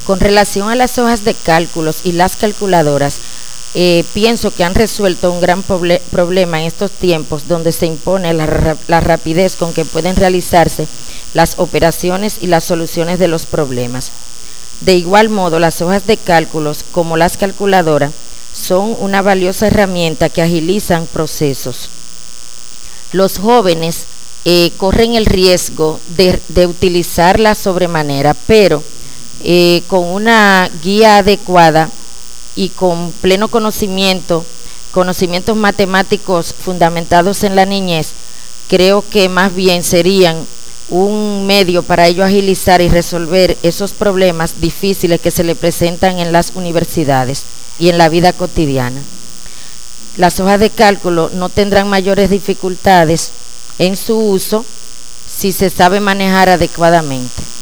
Con relación a las hojas de cálculos y las calculadoras, pienso que han resuelto un gran problema en estos tiempos donde se impone la rapidez con que pueden realizarse las operaciones y las soluciones de los problemas. De igual modo, las hojas de cálculos, como las calculadoras, son una valiosa herramienta que agilizan procesos. Los jóvenes corren el riesgo de utilizarla sobremanera, pero con una guía adecuada y con pleno conocimientos matemáticos fundamentados en la niñez, creo que más bien serían un medio para ello agilizar y resolver esos problemas difíciles que se le presentan en las universidades y en la vida cotidiana. Las hojas de cálculo no tendrán mayores dificultades en su uso si se sabe manejar adecuadamente.